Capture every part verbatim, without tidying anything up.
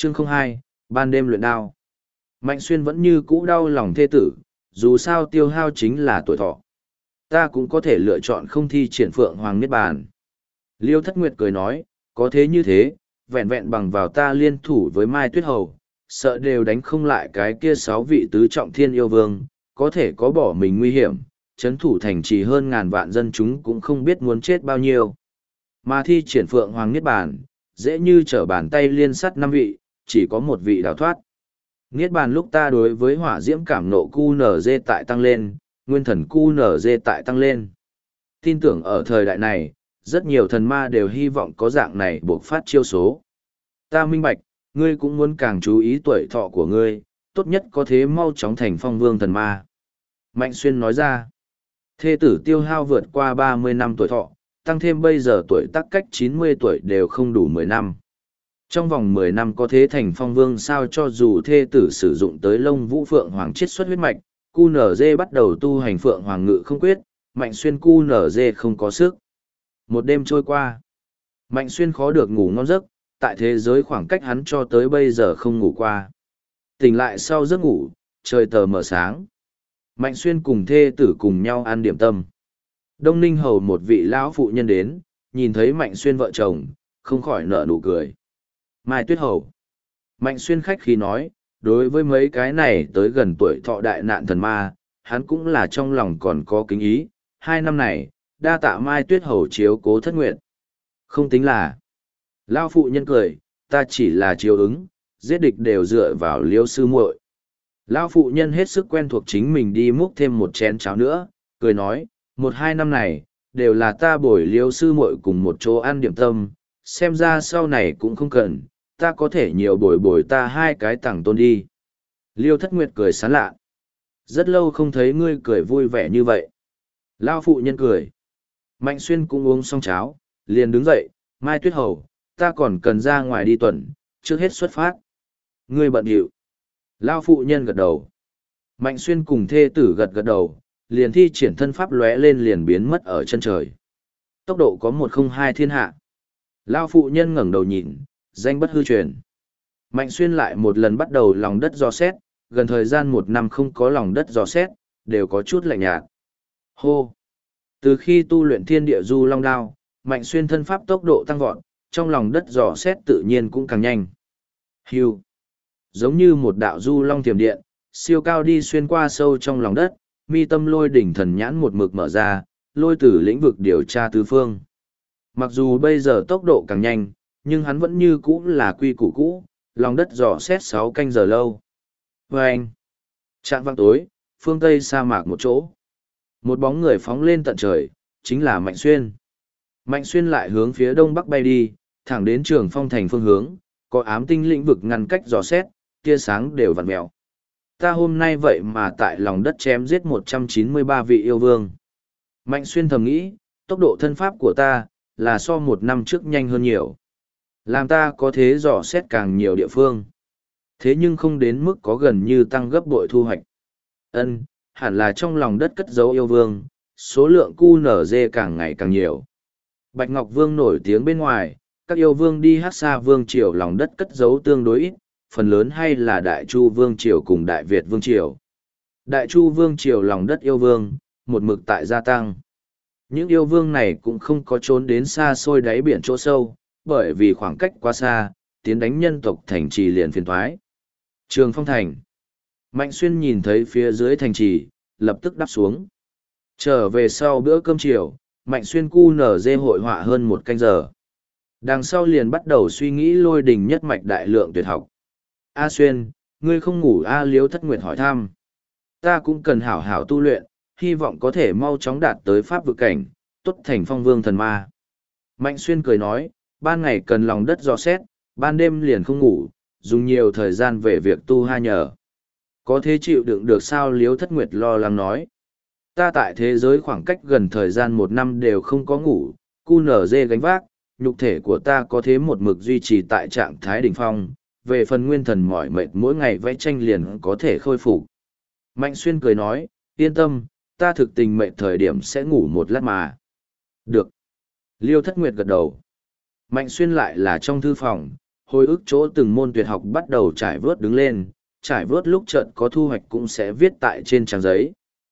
Chương không hai, ban đêm luyện đao. Mạnh Xuyên vẫn như cũ đau lòng thê tử, dù sao tiêu hao chính là tuổi thọ. Ta cũng có thể lựa chọn không thi triển Phượng Hoàng Niết Bàn. Liêu Thất Nguyệt cười nói, có thế như thế, vẹn vẹn bằng vào ta liên thủ với Mai Tuyết Hầu, sợ đều đánh không lại cái kia sáu vị tứ trọng thiên yêu vương, có thể có bỏ mình nguy hiểm, chấn thủ thành trì hơn ngàn vạn dân chúng cũng không biết muốn chết bao nhiêu. Mà thi triển Phượng Hoàng Niết Bàn, dễ như trở bàn tay liên sắt năm vị, chỉ có một vị đào thoát. Niết Bàn lúc ta đối với hỏa diễm cảm nộ cu nở dê tại tăng lên, nguyên thần cu nở dê tại tăng lên. Tin tưởng ở thời đại này, rất nhiều thần ma đều hy vọng có dạng này buộc phát chiêu số. Ta minh bạch, ngươi cũng muốn càng chú ý tuổi thọ của ngươi, tốt nhất có thế mau chóng thành phong vương thần ma. Mạnh Xuyên nói ra, thê tử tiêu hao vượt qua ba mươi năm tuổi thọ, tăng thêm bây giờ tuổi tác cách chín mươi tuổi đều không đủ mười năm. Trong vòng mười năm có thế thành phong vương sao, cho dù thê tử sử dụng tới lông vũ phượng hoàng chiết xuất huyết mạch, cu nở dê bắt đầu tu hành phượng hoàng ngự không quyết, Mạnh Xuyên cu nở dê không có sức. Một đêm trôi qua, Mạnh Xuyên khó được ngủ ngon giấc, tại thế giới khoảng cách hắn cho tới bây giờ không ngủ qua. Tỉnh lại sau giấc ngủ, trời tờ mờ sáng. Mạnh Xuyên cùng thê tử cùng nhau ăn điểm tâm. Đông Ninh Hầu một vị lão phụ nhân đến, nhìn thấy Mạnh Xuyên vợ chồng, không khỏi nở nụ cười. Mai Tuyết Hầu. Mạnh Xuyên khách khí nói, đối với mấy cái này tới gần tuổi thọ đại nạn thần ma, hắn cũng là trong lòng còn có kính ý. Hai năm này, đa tạ Mai Tuyết Hầu chiếu cố thất nguyện. Không tính là. Lão phụ nhân cười, ta chỉ là chiếu ứng, giết địch đều dựa vào Liêu sư muội. Lão phụ nhân hết sức quen thuộc chính mình đi múc thêm một chén cháo nữa, cười nói, một hai năm này, đều là ta bồi Liêu sư muội cùng một chỗ ăn điểm tâm, xem ra sau này cũng không cần, ta có thể nhiều bồi bồi ta hai cái tặng tôn đi. Liêu Thất Nguyệt cười sán lạ. Rất lâu không thấy ngươi cười vui vẻ như vậy. Lão phụ nhân cười. Mạnh Xuyên cũng uống xong cháo, liền đứng dậy, Mai Tuyết Hầu, ta còn cần ra ngoài đi tuần, trước hết xuất phát. Ngươi bận rộn. Lão phụ nhân gật đầu. Mạnh Xuyên cùng thê tử gật gật đầu, liền thi triển thân pháp lóe lên liền biến mất ở chân trời. Tốc độ có một không hai thiên hạ. Lão phụ nhân ngẩng đầu nhìn, danh bất hư truyền. Mạnh Xuyên lại một lần bắt đầu lòng đất dò xét, gần thời gian một năm không có lòng đất dò xét, đều có chút lạnh nhạt. Hô! Từ khi tu luyện thiên địa du long đao, Mạnh Xuyên thân pháp tốc độ tăng vọt, trong lòng đất dò xét tự nhiên cũng càng nhanh. Hưu! Giống như một đạo du long tiềm điện, siêu cao đi xuyên qua sâu trong lòng đất, mi tâm lôi đỉnh thần nhãn một mực mở ra, lôi tử lĩnh vực điều tra tứ phương. Mặc dù bây giờ tốc độ càng nhanh, nhưng hắn vẫn như cũ là quy củ cũ, lòng đất dò xét sáu canh giờ lâu. Vâng! Trạng vang tối, phương Tây sa mạc một chỗ. Một bóng người phóng lên tận trời, chính là Mạnh Xuyên. Mạnh Xuyên lại hướng phía đông bắc bay đi, thẳng đến Trường Phong thành phương hướng, có ám tinh lĩnh vực ngăn cách dò xét, tia sáng đều vặn mèo. Ta hôm nay vậy mà tại lòng đất chém giết một trăm chín mươi ba vị yêu vương. Mạnh Xuyên thầm nghĩ, tốc độ thân pháp của ta, là so một năm trước nhanh hơn nhiều. Làm ta có thế dò xét càng nhiều địa phương. Thế nhưng không đến mức có gần như tăng gấp bội thu hoạch. Ân, hẳn là trong lòng đất cất giấu yêu vương, số lượng cu nở dê càng ngày càng nhiều. Bạch Ngọc Vương nổi tiếng bên ngoài, các yêu vương đi hát xa vương triều lòng đất cất giấu tương đối ít, phần lớn hay là Đại Chu Vương triều cùng Đại Việt Vương triều. Đại Chu Vương triều lòng đất yêu vương, một mực tại gia tăng. Những yêu vương này cũng không có trốn đến xa xôi đáy biển chỗ sâu, bởi vì khoảng cách quá xa, tiến đánh nhân tộc thành trì liền phiền thoái. Trường Phong thành. Mạnh Xuyên nhìn thấy phía dưới thành trì, lập tức đáp xuống. Trở về sau bữa cơm chiều, Mạnh Xuyên cu nở dê hội họa hơn một canh giờ. Đằng sau liền bắt đầu suy nghĩ lôi đình nhất mạch đại lượng tuyệt học. A Xuyên, ngươi không ngủ A Liếu Thất Nguyệt hỏi thăm. Ta cũng cần hảo hảo tu luyện, hy vọng có thể mau chóng đạt tới pháp vực cảnh, tốt thành phong vương thần ma. Mạnh Xuyên cười nói, ban ngày cần lòng đất dò xét, ban đêm liền không ngủ, dùng nhiều thời gian về việc tu ha nhờ. Có thế chịu đựng được sao? Liếu Thất Nguyệt lo lắng nói. Ta tại thế giới khoảng cách gần thời gian một năm đều không có ngủ, cu nở dê gánh vác, nhục thể của ta có thế một mực duy trì tại trạng thái đỉnh phong, về phần nguyên thần mỏi mệt mỗi ngày vẽ tranh liền có thể khôi phục. Mạnh Xuyên cười nói, yên tâm, ta thực tình mệt thời điểm sẽ ngủ một lát mà. Được. Liêu Thất Nguyệt gật đầu. Mạnh Xuyên lại là trong thư phòng, Hồi ức chỗ từng môn tuyệt học bắt đầu trải vớt đứng lên, trải vớt lúc trận có thu hoạch cũng sẽ viết tại trên trang giấy.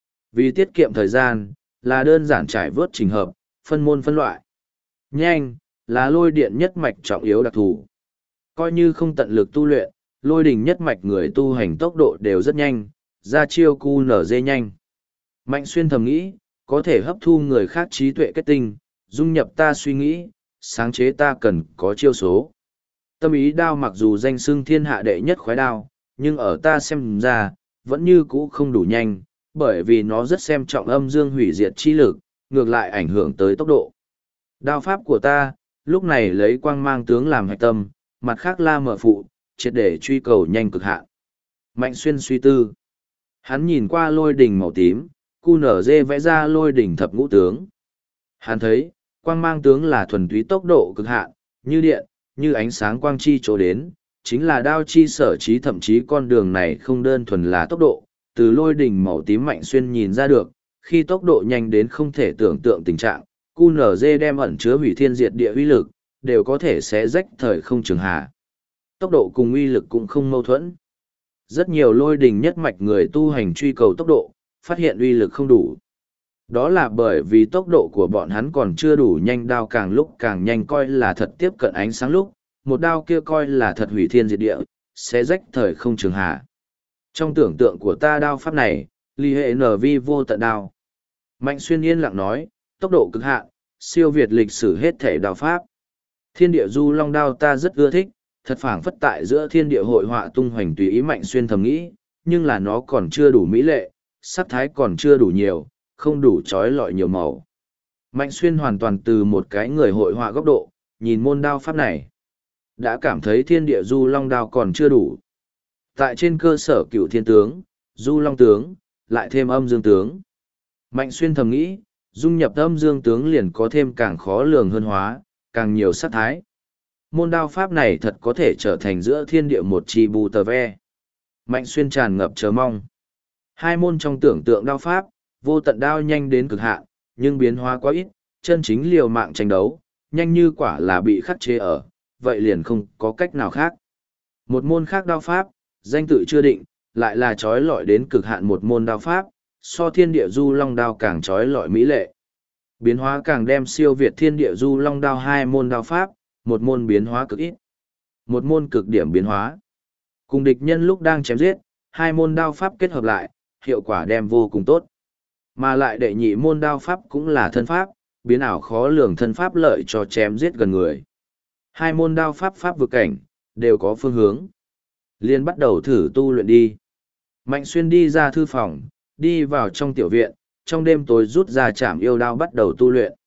Vì tiết kiệm thời gian, là đơn giản trải vớt trình hợp, phân môn phân loại. Nhanh, là lôi điện nhất mạch trọng yếu đặc thù. Coi như không tận lực tu luyện, lôi đình nhất mạch người tu hành tốc độ đều rất nhanh, ra chiêu cu nở dê nhanh. Mạnh xuyên thầm nghĩ, có thể hấp thu người khác trí tuệ kết tinh, dung nhập ta suy nghĩ, sáng chế ta cần có chiêu số. Tâm ý đao mặc dù danh xưng thiên hạ đệ nhất khoái đao, nhưng ở ta xem ra, vẫn như cũ không đủ nhanh, bởi vì nó rất xem trọng âm dương hủy diệt chi lực, ngược lại ảnh hưởng tới tốc độ. Đao pháp của ta, lúc này lấy quang mang tướng làm hạch tâm, mặt khác la mở phụ, triệt để truy cầu nhanh cực hạn. Mạnh xuyên suy tư. Hắn nhìn qua lôi đỉnh màu tím, cu nở dê vẽ ra lôi đỉnh thập ngũ tướng. Hắn thấy, quang mang tướng là thuần túy tốc độ cực hạn, như điện, như ánh sáng quang chi chỗ đến, chính là đao chi sở trí, thậm chí con đường này không đơn thuần là tốc độ, từ lôi đỉnh màu tím mạnh xuyên nhìn ra được, khi tốc độ nhanh đến không thể tưởng tượng tình trạng, cu nở dê đem ẩn chứa hủy thiên diệt địa uy lực, đều có thể xé rách thời không trường hà. Tốc độ cùng uy lực cũng không mâu thuẫn. Rất nhiều lôi đỉnh nhất mạch người tu hành truy cầu tốc độ, phát hiện uy lực không đủ. Đó là bởi vì tốc độ của bọn hắn còn chưa đủ nhanh, đao càng lúc càng nhanh coi là thật tiếp cận ánh sáng lúc, một đao kia coi là thật hủy thiên diệt địa, xé rách thời không trường hà. Trong tưởng tượng của ta đao pháp này, ly hệ nở vi vô tận đao. Mạnh xuyên yên lặng nói, tốc độ cực hạn, siêu việt lịch sử hết thể đao pháp. Thiên địa du long đao ta rất ưa thích, thật phảng phất tại giữa thiên địa hội họa tung hoành tùy ý. Mạnh xuyên thầm nghĩ, nhưng là nó còn chưa đủ mỹ lệ, sắc thái còn chưa đủ nhiều, không đủ trói lọi nhiều màu. Mạnh xuyên hoàn toàn từ một cái người hội họa góc độ, nhìn môn đao pháp này. Đã cảm thấy thiên địa du long đao còn chưa đủ. Tại trên cơ sở cựu thiên tướng, du long tướng, lại thêm âm dương tướng. Mạnh xuyên thầm nghĩ, dung nhập âm dương tướng liền có thêm càng khó lường hơn hóa, càng nhiều sát thái. Môn đao pháp này thật có thể trở thành giữa thiên địa một chi bù tờ ve. Mạnh xuyên tràn ngập chờ mong. Hai môn trong tưởng tượng đao pháp, vô tận đao nhanh đến cực hạn, nhưng biến hóa quá ít, chân chính liều mạng tranh đấu, nhanh như quả là bị khắc chế ở, vậy liền không có cách nào khác. Một môn khác đao pháp, danh tự chưa định, lại là trói lọi đến cực hạn một môn đao pháp, so thiên địa du long đao càng trói lọi mỹ lệ. Biến hóa càng đem siêu việt thiên địa du long đao hai môn đao pháp, một môn biến hóa cực ít, một môn cực điểm biến hóa. Cùng địch nhân lúc đang chém giết, hai môn đao pháp kết hợp lại, hiệu quả đem vô cùng tốt. Mà lại đệ nhị môn đao pháp cũng là thân pháp, biến ảo khó lường thân pháp lợi cho chém giết gần người. Hai môn đao pháp pháp vực cảnh, đều có phương hướng. Liên bắt đầu thử tu luyện đi. Mạnh xuyên đi ra thư phòng, đi vào trong tiểu viện, trong đêm tối rút ra chảm yêu đao bắt đầu tu luyện.